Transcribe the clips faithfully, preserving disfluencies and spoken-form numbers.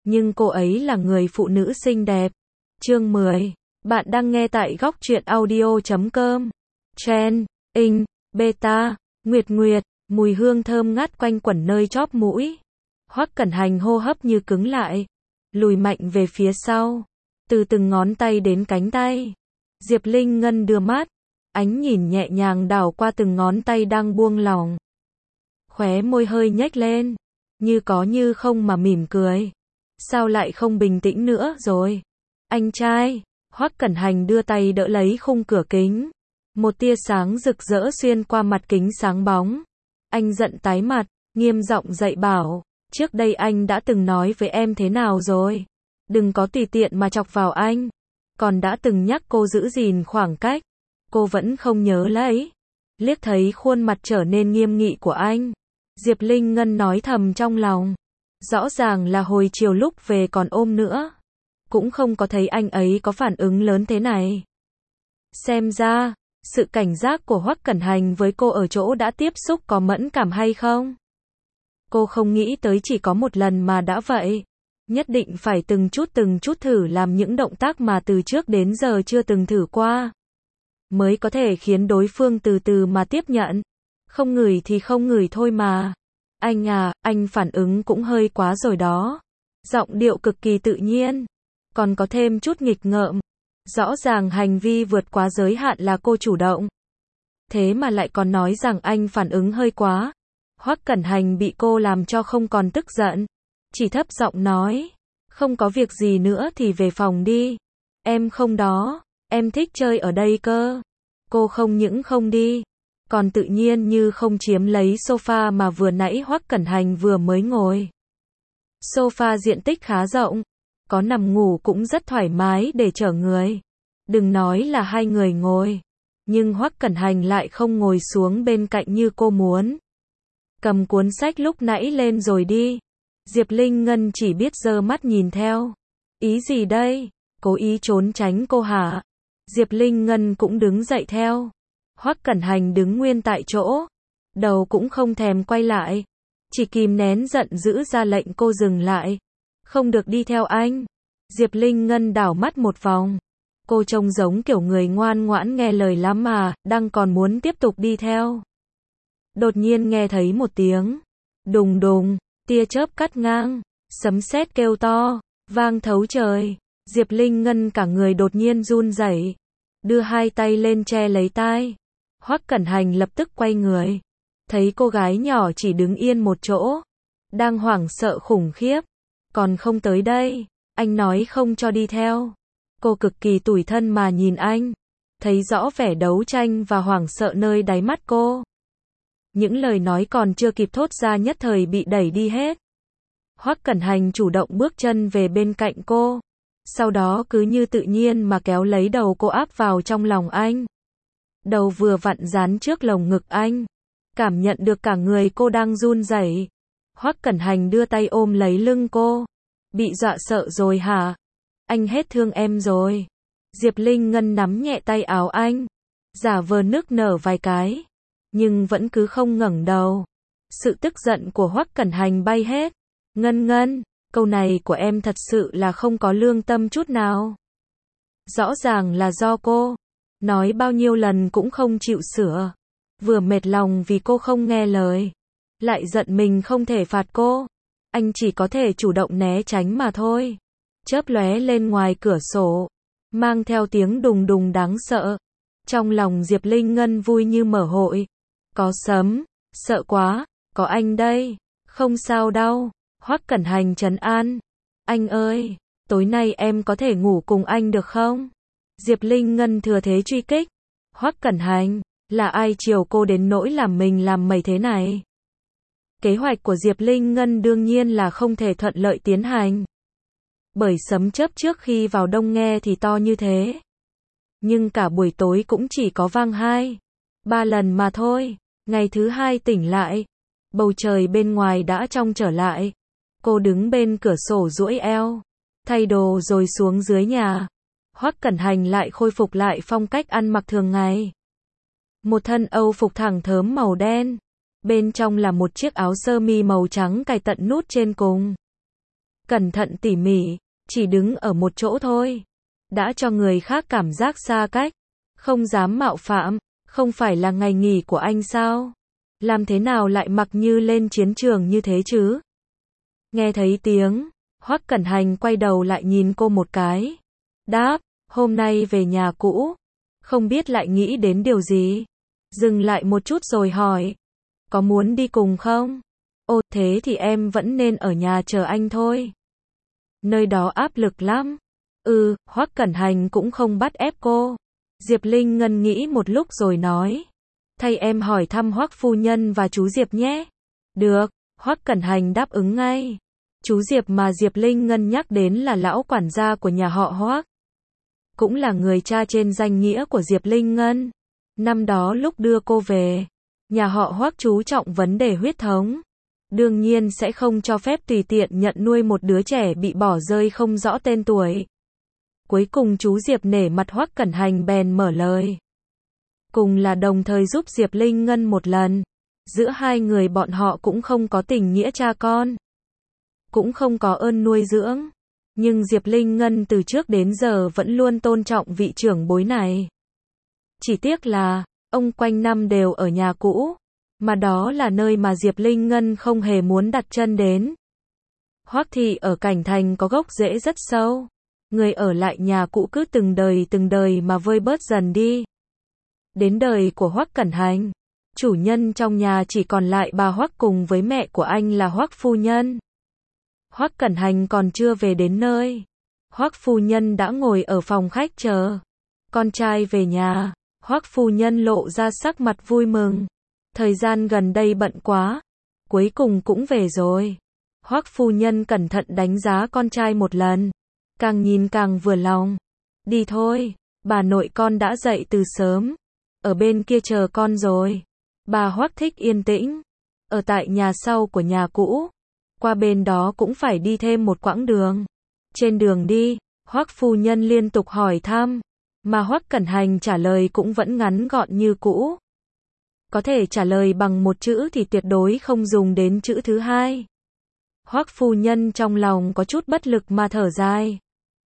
nhưng cô ấy là người phụ nữ xinh đẹp. Chương mười. Bạn đang nghe tại góc truyện audio chấm com. Chen, Ing, Beta, Nguyệt Nguyệt, mùi hương thơm ngát quanh quẩn nơi chóp mũi. Hoắc Cẩn Hành hô hấp như cứng lại, lùi mạnh về phía sau, từ từng ngón tay đến cánh tay. Diệp Linh Ngân đưa mắt, ánh nhìn nhẹ nhàng đảo qua từng ngón tay đang buông lỏng. Khóe môi hơi nhếch lên, như có như không mà mỉm cười. Sao lại không bình tĩnh nữa rồi? Anh trai, Hoắc Cẩn Hành đưa tay đỡ lấy khung cửa kính. Một tia sáng rực rỡ xuyên qua mặt kính sáng bóng. Anh giận tái mặt, nghiêm giọng dạy bảo, trước đây anh đã từng nói với em thế nào rồi? Đừng có tùy tiện mà chọc vào anh. Còn đã từng nhắc cô giữ gìn khoảng cách. Cô vẫn không nhớ lấy. Liếc thấy khuôn mặt trở nên nghiêm nghị của anh, Diệp Linh Ngân nói thầm trong lòng. Rõ ràng là hồi chiều lúc về còn ôm nữa. Cũng không có thấy anh ấy có phản ứng lớn thế này. Xem ra, sự cảnh giác của Hoắc Cẩn Hành với cô ở chỗ đã tiếp xúc có mẫn cảm hay không? Cô không nghĩ tới chỉ có một lần mà đã vậy. Nhất định phải từng chút từng chút thử làm những động tác mà từ trước đến giờ chưa từng thử qua. Mới có thể khiến đối phương từ từ mà tiếp nhận. Không ngửi thì không ngửi thôi mà. Anh à, anh phản ứng cũng hơi quá rồi đó. Giọng điệu cực kỳ tự nhiên. Còn có thêm chút nghịch ngợm. Rõ ràng hành vi vượt quá giới hạn là cô chủ động. Thế mà lại còn nói rằng anh phản ứng hơi quá. Hoắc Cẩn Hành bị cô làm cho không còn tức giận. Chỉ thấp giọng nói. Không có việc gì nữa thì về phòng đi. Em không đó. Em thích chơi ở đây cơ. Cô không những không đi. Còn tự nhiên như không chiếm lấy sofa mà vừa nãy Hoắc Cẩn Hành vừa mới ngồi. Sofa diện tích khá rộng. Có nằm ngủ cũng rất thoải mái để chở người. Đừng nói là hai người ngồi. Nhưng Hoắc Cẩn Hành lại không ngồi xuống bên cạnh như cô muốn. Cầm cuốn sách lúc nãy lên rồi đi. Diệp Linh Ngân chỉ biết giơ mắt nhìn theo. Ý gì đây? Cố ý trốn tránh cô hả? Diệp Linh Ngân cũng đứng dậy theo. Hoắc Cẩn Hành đứng nguyên tại chỗ. Đầu cũng không thèm quay lại. Chỉ kìm nén giận dữ ra lệnh cô dừng lại. Không được đi theo anh. Diệp Linh Ngân đảo mắt một vòng. Cô trông giống kiểu người ngoan ngoãn nghe lời lắm mà, đang còn muốn tiếp tục đi theo. Đột nhiên nghe thấy một tiếng. Đùng đùng, tia chớp cắt ngang. Sấm sét kêu to, vang thấu trời. Diệp Linh Ngân cả người đột nhiên run rẩy. Đưa hai tay lên che lấy tai. Hoắc Cẩn Hành lập tức quay người. Thấy cô gái nhỏ chỉ đứng yên một chỗ. Đang hoảng sợ khủng khiếp. Còn không tới đây. Anh nói không cho đi theo. Cô cực kỳ tủi thân mà nhìn anh. Thấy rõ vẻ đấu tranh và hoảng sợ nơi đáy mắt cô. Những lời nói còn chưa kịp thốt ra nhất thời bị đẩy đi hết. Hoắc Cẩn Hành chủ động bước chân về bên cạnh cô. Sau đó cứ như tự nhiên mà kéo lấy đầu cô áp vào trong lòng anh. Đầu vừa vặn dán trước lồng ngực anh. Cảm nhận được cả người cô đang run rẩy. Hoắc Cẩn Hành đưa tay ôm lấy lưng cô. Bị dọa sợ rồi hả? Anh hết thương em rồi. Diệp Linh Ngân nắm nhẹ tay áo anh. Giả vờ nức nở vài cái. Nhưng vẫn cứ không ngẩng đầu. Sự tức giận của Hoắc Cẩn Hành bay hết. Ngân Ngân, câu này của em thật sự là không có lương tâm chút nào. Rõ ràng là do cô. Nói bao nhiêu lần cũng không chịu sửa. Vừa mệt lòng vì cô không nghe lời. Lại giận mình không thể phạt cô. Anh chỉ có thể chủ động né tránh mà thôi. Chớp lóe lên ngoài cửa sổ. Mang theo tiếng đùng đùng đáng sợ. Trong lòng Diệp Linh Ngân vui như mở hội. Có sấm. Sợ quá. Có anh đây. Không sao đâu. Hoắc Cẩn Hành trấn an. Anh ơi. Tối nay em có thể ngủ cùng anh được không? Diệp Linh Ngân thừa thế truy kích. Hoắc Cẩn Hành. Là ai chiều cô đến nỗi làm mình làm mẩy thế này? Kế hoạch của Diệp Linh Ngân đương nhiên là không thể thuận lợi tiến hành. Bởi sấm chớp trước khi vào đông nghe thì to như thế. Nhưng cả buổi tối cũng chỉ có vang hai, ba lần mà thôi. Ngày thứ hai tỉnh lại. Bầu trời bên ngoài đã trong trở lại. Cô đứng bên cửa sổ duỗi eo. Thay đồ rồi xuống dưới nhà. Hoắc Cẩn Hành lại khôi phục lại phong cách ăn mặc thường ngày. Một thân Âu phục thẳng thớm màu đen. Bên trong là một chiếc áo sơ mi màu trắng cài tận nút trên cùng. cẩn thận tỉ mỉ, chỉ đứng ở một chỗ thôi. Đã cho người khác cảm giác xa cách, không dám mạo phạm, không phải là ngày nghỉ của anh sao? Làm thế nào lại mặc như lên chiến trường như thế chứ? Nghe thấy tiếng, Hoắc Cẩn Hành quay đầu lại nhìn cô một cái. Đáp, hôm nay về nhà cũ. Không biết lại nghĩ đến điều gì. Dừng lại một chút rồi hỏi. Có muốn đi cùng không? Ồ, thế thì em vẫn nên ở nhà chờ anh thôi. Nơi đó áp lực lắm. Ừ, Hoắc Cẩn Hành cũng không bắt ép cô. Diệp Linh Ngân nghĩ một lúc rồi nói. Thay em hỏi thăm Hoắc phu nhân và chú Diệp nhé. Được, Hoắc Cẩn Hành đáp ứng ngay. Chú Diệp mà Diệp Linh Ngân nhắc đến là lão quản gia của nhà họ Hoắc. Cũng là người cha trên danh nghĩa của Diệp Linh Ngân. Năm đó lúc đưa cô về, nhà họ Hoắc chú trọng vấn đề huyết thống. Đương nhiên sẽ không cho phép tùy tiện nhận nuôi một đứa trẻ bị bỏ rơi không rõ tên tuổi. Cuối cùng chú Diệp nể mặt Hoắc Cẩn Hành bèn mở lời. Cùng là đồng thời giúp Diệp Linh Ngân một lần. Giữa hai người bọn họ cũng không có tình nghĩa cha con. Cũng không có ơn nuôi dưỡng. Nhưng Diệp Linh Ngân từ trước đến giờ vẫn luôn tôn trọng vị trưởng bối này. Chỉ tiếc là, ông quanh năm đều ở nhà cũ. Mà đó là nơi mà Diệp Linh Ngân không hề muốn đặt chân đến. Hoắc thị ở Cảnh Thành có gốc rễ rất sâu. Người ở lại nhà cũ cứ từng đời từng đời mà vơi bớt dần đi. Đến đời của Hoắc Cẩn Hành, chủ nhân trong nhà chỉ còn lại bà Hoắc cùng với mẹ của anh là Hoắc phu nhân. Hoắc Cẩn Hành còn chưa về đến nơi. Hoắc phu nhân đã ngồi ở phòng khách chờ. Con trai về nhà, Hoắc phu nhân lộ ra sắc mặt vui mừng. Thời gian gần đây bận quá, cuối cùng cũng về rồi. Hoắc phu nhân cẩn thận đánh giá con trai một lần, càng nhìn càng vừa lòng. Đi thôi, bà nội con đã dậy từ sớm, ở bên kia chờ con rồi. Bà Hoắc thích yên tĩnh, ở tại nhà sau của nhà cũ. Qua bên đó cũng phải đi thêm một quãng đường. Trên đường đi, Hoắc phu nhân liên tục hỏi thăm, mà Hoắc Cẩn Hành trả lời cũng vẫn ngắn gọn như cũ. Có thể trả lời bằng một chữ thì tuyệt đối không dùng đến chữ thứ hai. Hoắc phu nhân trong lòng có chút bất lực mà thở dài.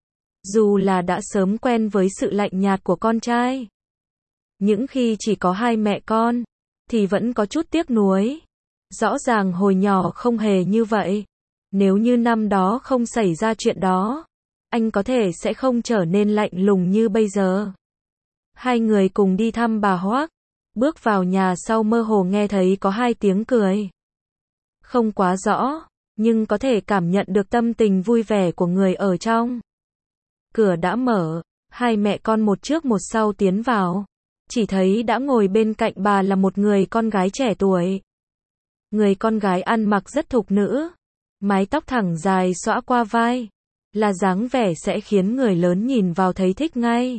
Dù là đã sớm quen với sự lạnh nhạt của con trai, những khi chỉ có hai mẹ con, thì vẫn có chút tiếc nuối. Rõ ràng hồi nhỏ không hề như vậy. Nếu như năm đó không xảy ra chuyện đó, anh có thể sẽ không trở nên lạnh lùng như bây giờ. Hai người cùng đi thăm bà Hoắc. Bước vào nhà sau mơ hồ nghe thấy có hai tiếng cười. Không quá rõ, nhưng có thể cảm nhận được tâm tình vui vẻ của người ở trong. Cửa đã mở, hai mẹ con một trước một sau tiến vào. Chỉ thấy đã ngồi bên cạnh bà là một người con gái trẻ tuổi. Người con gái ăn mặc rất thục nữ, mái tóc thẳng dài xõa qua vai, là dáng vẻ sẽ khiến người lớn nhìn vào thấy thích ngay.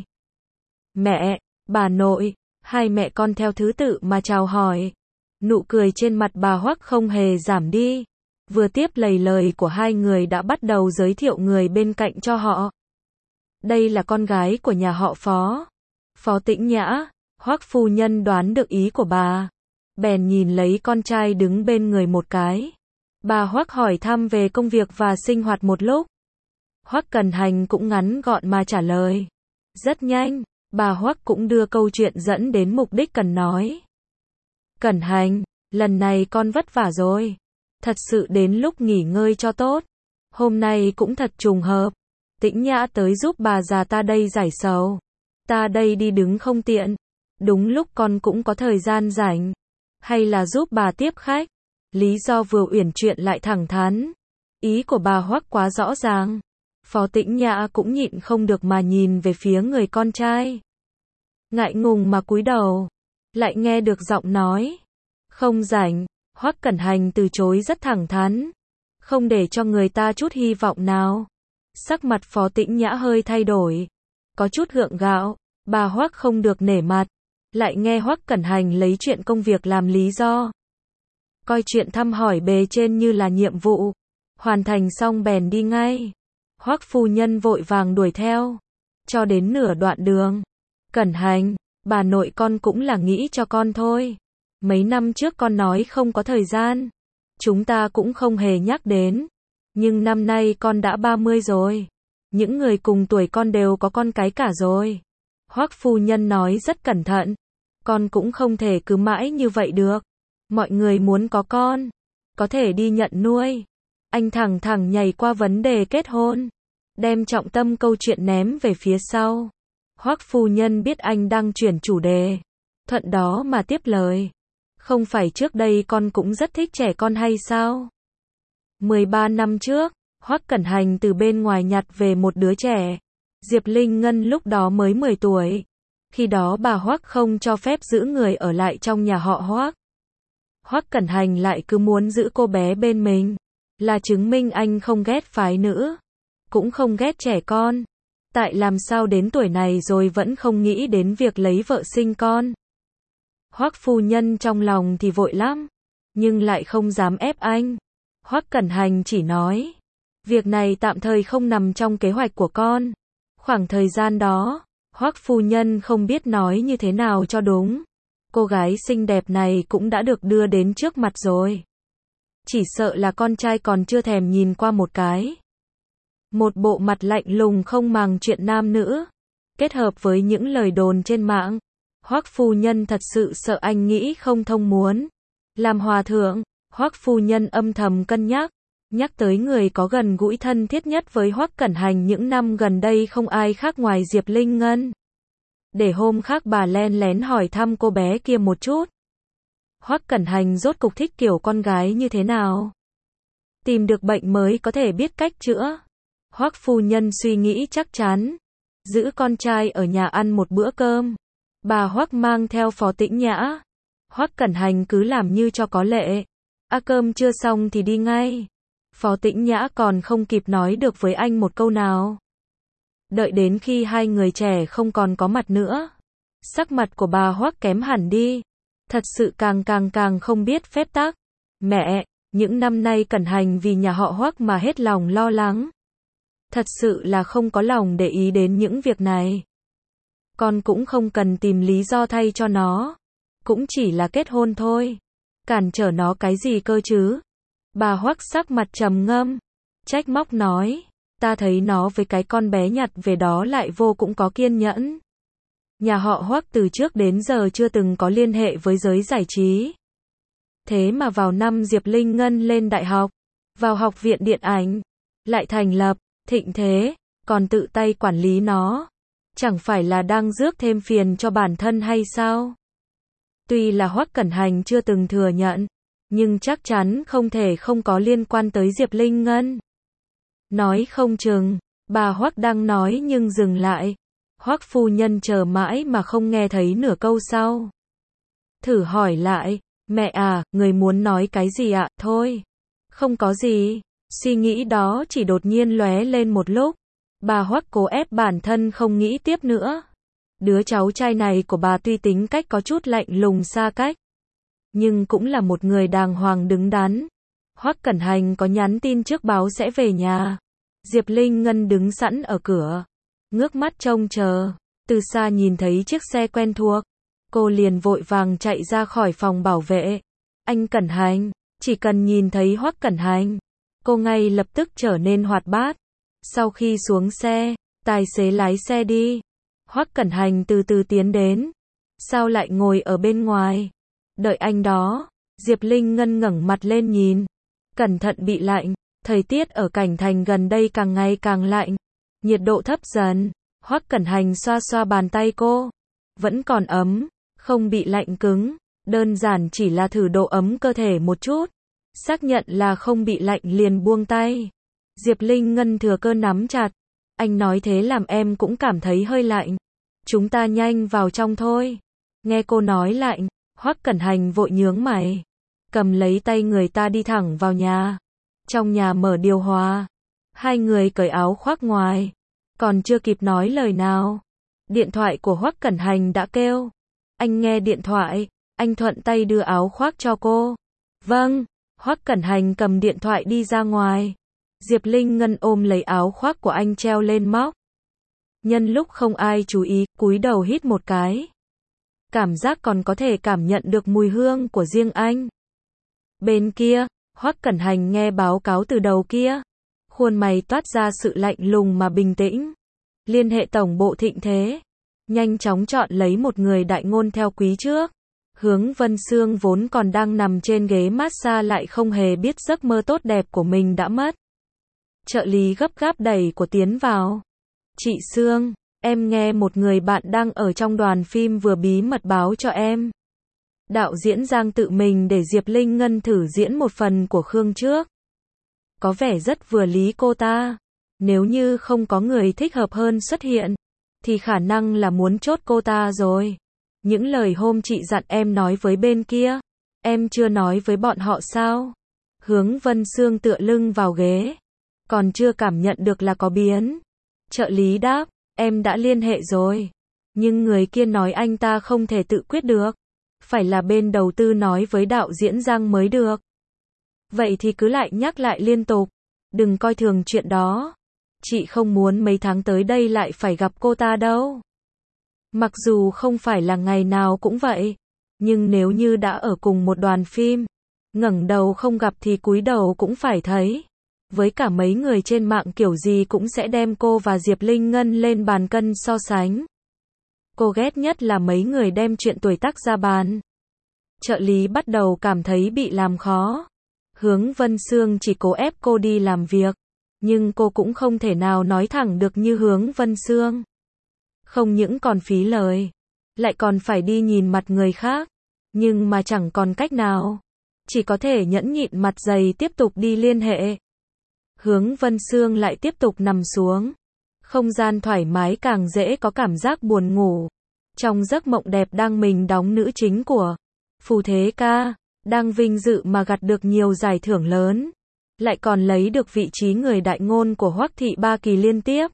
Mẹ, bà nội, hai mẹ con theo thứ tự mà chào hỏi. Nụ cười trên mặt bà Hoắc không hề giảm đi. Vừa tiếp lời lời của hai người đã bắt đầu giới thiệu người bên cạnh cho họ. Đây là con gái của nhà họ Phó. Phó Tĩnh Nhã. Hoắc phu nhân đoán được ý của bà, bèn nhìn lấy con trai đứng bên người một cái. Bà Hoắc hỏi thăm về công việc và sinh hoạt một lúc. Hoắc Cẩn Hành cũng ngắn gọn mà trả lời. Rất nhanh, bà Hoắc cũng đưa câu chuyện dẫn đến mục đích cần nói. Cẩn Hành, lần này con vất vả rồi. Thật sự đến lúc nghỉ ngơi cho tốt. Hôm nay cũng thật trùng hợp. Tĩnh Nhã tới giúp bà già ta đây giải sầu. Ta đây đi đứng không tiện. Đúng lúc con cũng có thời gian rảnh. Hay là giúp bà tiếp khách. Lý do vừa uyển chuyển lại thẳng thắn. Ý của bà Hoắc quá rõ ràng. Phó Tĩnh Nhã cũng nhịn không được mà nhìn về phía người con trai. Ngại ngùng mà cúi đầu. Lại nghe được giọng nói. Không rảnh. Hoắc Cẩn Hành từ chối rất thẳng thắn. Không để cho người ta chút hy vọng nào. Sắc mặt Phó Tĩnh Nhã hơi thay đổi. Có chút gượng gạo. Bà Hoắc không được nể mặt. Lại nghe Hoắc Cẩn Hành lấy chuyện công việc làm lý do. Coi chuyện thăm hỏi bề trên như là nhiệm vụ. Hoàn thành xong bèn đi ngay. Hoắc phu nhân vội vàng đuổi theo. Cho đến nửa đoạn đường. Cẩn Hành, bà nội con cũng là nghĩ cho con thôi. Mấy năm trước con nói không có thời gian. Chúng ta cũng không hề nhắc đến. Nhưng năm nay con đã ba mươi rồi. Những người cùng tuổi con đều có con cái cả rồi. Hoắc phu nhân nói rất cẩn thận. Con cũng không thể cứ mãi như vậy được. Mọi người muốn có con, có thể đi nhận nuôi. Anh thẳng thẳng nhảy qua vấn đề kết hôn, đem trọng tâm câu chuyện ném về phía sau. Hoắc phu nhân biết anh đang chuyển chủ đề, thuận đó mà tiếp lời. Không phải trước đây con cũng rất thích trẻ con hay sao? mười ba năm trước, Hoắc Cẩn Hành từ bên ngoài nhặt về một đứa trẻ. Diệp Linh Ngân lúc đó mới mười tuổi. Khi đó bà Hoắc không cho phép giữ người ở lại trong nhà họ Hoắc. Hoắc Cẩn Hành lại cứ muốn giữ cô bé bên mình, là chứng minh anh không ghét phái nữ, cũng không ghét trẻ con. Tại làm sao đến tuổi này rồi vẫn không nghĩ đến việc lấy vợ sinh con. Hoắc phu nhân trong lòng thì vội lắm, nhưng lại không dám ép anh. Hoắc Cẩn Hành chỉ nói, việc này tạm thời không nằm trong kế hoạch của con. Khoảng thời gian đó, Hoắc phu nhân không biết nói như thế nào cho đúng. Cô gái xinh đẹp này cũng đã được đưa đến trước mặt rồi. Chỉ sợ là con trai còn chưa thèm nhìn qua một cái. Một bộ mặt lạnh lùng không màng chuyện nam nữ, kết hợp với những lời đồn trên mạng, Hoắc phu nhân thật sự sợ anh nghĩ không thông muốn làm hòa thượng. Hoắc phu nhân âm thầm cân nhắc, nhắc tới người có gần gũi thân thiết nhất với Hoắc Cẩn Hành những năm gần đây không ai khác ngoài Diệp Linh Ngân. Để hôm khác bà len lén hỏi thăm cô bé kia một chút. Hoắc Cẩn Hành rốt cục thích kiểu con gái như thế nào? Tìm được bệnh mới có thể biết cách chữa. Hoắc phu nhân suy nghĩ chắc chắn, giữ con trai ở nhà ăn một bữa cơm. Bà Hoắc mang theo Phó Tĩnh Nhã. Hoắc Cẩn Hành cứ làm như cho có lệ. À, cơm chưa xong thì đi ngay. Phó Tĩnh Nhã còn không kịp nói được với anh một câu nào. Đợi đến khi hai người trẻ không còn có mặt nữa, sắc mặt của bà Hoắc kém hẳn đi. Thật sự càng càng càng không biết phép tắc. Mẹ, những năm nay Cẩn Hành vì nhà họ Hoắc mà hết lòng lo lắng. Thật sự là không có lòng để ý đến những việc này. Con cũng không cần tìm lý do thay cho nó. Cũng chỉ là kết hôn thôi. Cản trở nó cái gì cơ chứ? Bà Hoắc sắc mặt trầm ngâm, trách móc nói, ta thấy nó với cái con bé nhặt về đó lại vô cũng có kiên nhẫn. Nhà họ Hoắc từ trước đến giờ chưa từng có liên hệ với giới giải trí. Thế mà vào năm Diệp Linh Ngân lên đại học, vào học viện điện ảnh, lại thành lập Thịnh Thế, còn tự tay quản lý nó. Chẳng phải là đang rước thêm phiền cho bản thân hay sao? Tuy là Hoắc Cẩn Hành chưa từng thừa nhận, nhưng chắc chắn không thể không có liên quan tới Diệp Linh Ngân. Nói không chừng, bà Hoắc đang nói nhưng dừng lại. Hoắc phu nhân chờ mãi mà không nghe thấy nửa câu sau. Thử hỏi lại, mẹ à, người muốn nói cái gì ạ? Thôi, không có gì. Suy nghĩ đó chỉ đột nhiên lóe lên một lúc. Bà Hoắc cố ép bản thân không nghĩ tiếp nữa. Đứa cháu trai này của bà tuy tính cách có chút lạnh lùng xa cách, nhưng cũng là một người đàng hoàng đứng đắn. Hoắc Cẩn Hành có nhắn tin trước báo sẽ về nhà. Diệp Linh Ngân đứng sẵn ở cửa, ngước mắt trông chờ. Từ xa nhìn thấy chiếc xe quen thuộc, cô liền vội vàng chạy ra khỏi phòng bảo vệ. Anh Cẩn Hành, chỉ cần nhìn thấy Hoắc Cẩn Hành, cô ngay lập tức trở nên hoạt bát. Sau khi xuống xe, tài xế lái xe đi. Hoắc Cẩn Hành từ từ tiến đến. Sao lại ngồi ở bên ngoài? Đợi anh đó. Diệp Linh Ngân ngẩng mặt lên nhìn. Cẩn thận bị lạnh. Thời tiết ở Cảnh Thành gần đây càng ngày càng lạnh. Nhiệt độ thấp dần. Hoắc Cẩn Hành xoa xoa bàn tay cô. Vẫn còn ấm. Không bị lạnh cứng. Đơn giản chỉ là thử độ ấm cơ thể một chút. Xác nhận là không bị lạnh liền buông tay. Diệp Linh Ngân thừa cơ nắm chặt. Anh nói thế làm em cũng cảm thấy hơi lạnh. Chúng ta nhanh vào trong thôi. Nghe cô nói lạnh, Hoắc Cẩn Hành vội nhướng mày. Cầm lấy tay người ta đi thẳng vào nhà. Trong nhà mở điều hòa. Hai người cởi áo khoác ngoài. Còn chưa kịp nói lời nào. Điện thoại của Hoắc Cẩn Hành đã kêu. Anh nghe điện thoại. Anh thuận tay đưa áo khoác cho cô. Vâng. Hoắc Cẩn Hành cầm điện thoại đi ra ngoài. Diệp Linh Ngân ôm lấy áo khoác của anh treo lên móc. Nhân lúc không ai chú ý, cúi đầu hít một cái. Cảm giác còn có thể cảm nhận được mùi hương của riêng anh. Bên kia, Hoắc Cẩn Hành nghe báo cáo từ đầu kia. Khuôn mày toát ra sự lạnh lùng mà bình tĩnh. Liên hệ tổng bộ Thịnh Thế. Nhanh chóng chọn lấy một người đại ngôn theo quý trước. Hướng Vân Sương vốn còn đang nằm trên ghế massage lại không hề biết giấc mơ tốt đẹp của mình đã mất. Trợ lý gấp gáp đẩy của tiến vào. Chị Sương, em nghe một người bạn đang ở trong đoàn phim vừa bí mật báo cho em. Đạo diễn Giang tự mình để Diệp Linh Ngân thử diễn một phần của Khương trước. Có vẻ rất vừa lý cô ta. Nếu như không có người thích hợp hơn xuất hiện, thì khả năng là muốn chốt cô ta rồi. Những lời hôm chị dặn em nói với bên kia, em chưa nói với bọn họ sao? Hướng Vân Sương tựa lưng vào ghế. Còn chưa cảm nhận được là có biến. Trợ lý đáp, em đã liên hệ rồi. Nhưng người kia nói anh ta không thể tự quyết được. Phải là bên đầu tư nói với đạo diễn Giang mới được. Vậy thì cứ lại nhắc lại liên tục. Đừng coi thường chuyện đó. Chị không muốn mấy tháng tới đây lại phải gặp cô ta đâu. Mặc dù không phải là ngày nào cũng vậy. Nhưng nếu như đã ở cùng một đoàn phim, ngẩng đầu không gặp thì cúi đầu cũng phải thấy. Với cả mấy người trên mạng kiểu gì cũng sẽ đem cô và Diệp Linh Ngân lên bàn cân so sánh. Cô ghét nhất là mấy người đem chuyện tuổi tác ra bàn. Trợ lý bắt đầu cảm thấy bị làm khó. Hướng Vân Sương chỉ cố ép cô đi làm việc. Nhưng cô cũng không thể nào nói thẳng được như Hướng Vân Sương. Không những còn phí lời, lại còn phải đi nhìn mặt người khác. Nhưng mà chẳng còn cách nào. Chỉ có thể nhẫn nhịn mặt dày tiếp tục đi liên hệ. Hướng Vân Sương lại tiếp tục nằm xuống. Không gian thoải mái càng dễ có cảm giác buồn ngủ. Trong giấc mộng đẹp đang mình đóng nữ chính của Phù Thế Ca, đang vinh dự mà gặt được nhiều giải thưởng lớn. Lại còn lấy được vị trí người đại ngôn của Hoắc Thị ba kỳ liên tiếp.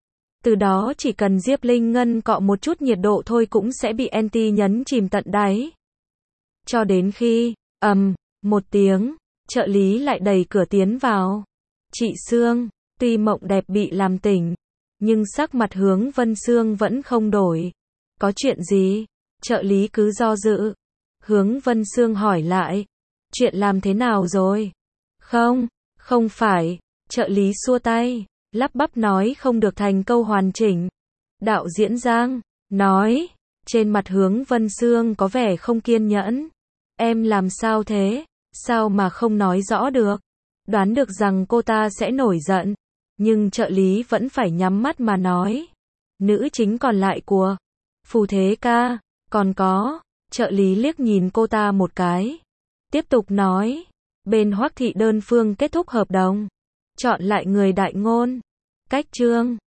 Từ đó chỉ cần Diệp Linh Ngân cọ một chút nhiệt độ thôi cũng sẽ bị anti nhấn chìm tận đáy. Cho đến khi, ầm, um, một tiếng, trợ lý lại đẩy cửa tiến vào. Chị Sương, tuy mộng đẹp bị làm tỉnh, nhưng sắc mặt Hướng Vân Sương vẫn không đổi. Có chuyện gì? Trợ lý cứ do dự. Hướng Vân Sương hỏi lại. Chuyện làm thế nào rồi? Không, không phải. Trợ lý xua tay, lắp bắp nói không được thành câu hoàn chỉnh. Đạo diễn Giang, nói. Trên mặt Hướng Vân Sương có vẻ không kiên nhẫn. Em làm sao thế? Sao mà không nói rõ được? Đoán được rằng cô ta sẽ nổi giận. Nhưng trợ lý vẫn phải nhắm mắt mà nói. Nữ chính còn lại của Phù Thế Ca, còn có. Trợ lý liếc nhìn cô ta một cái. Tiếp tục nói. Bên Hoắc Thị đơn phương kết thúc hợp đồng. Chọn lại người đại ngôn. Cách chương.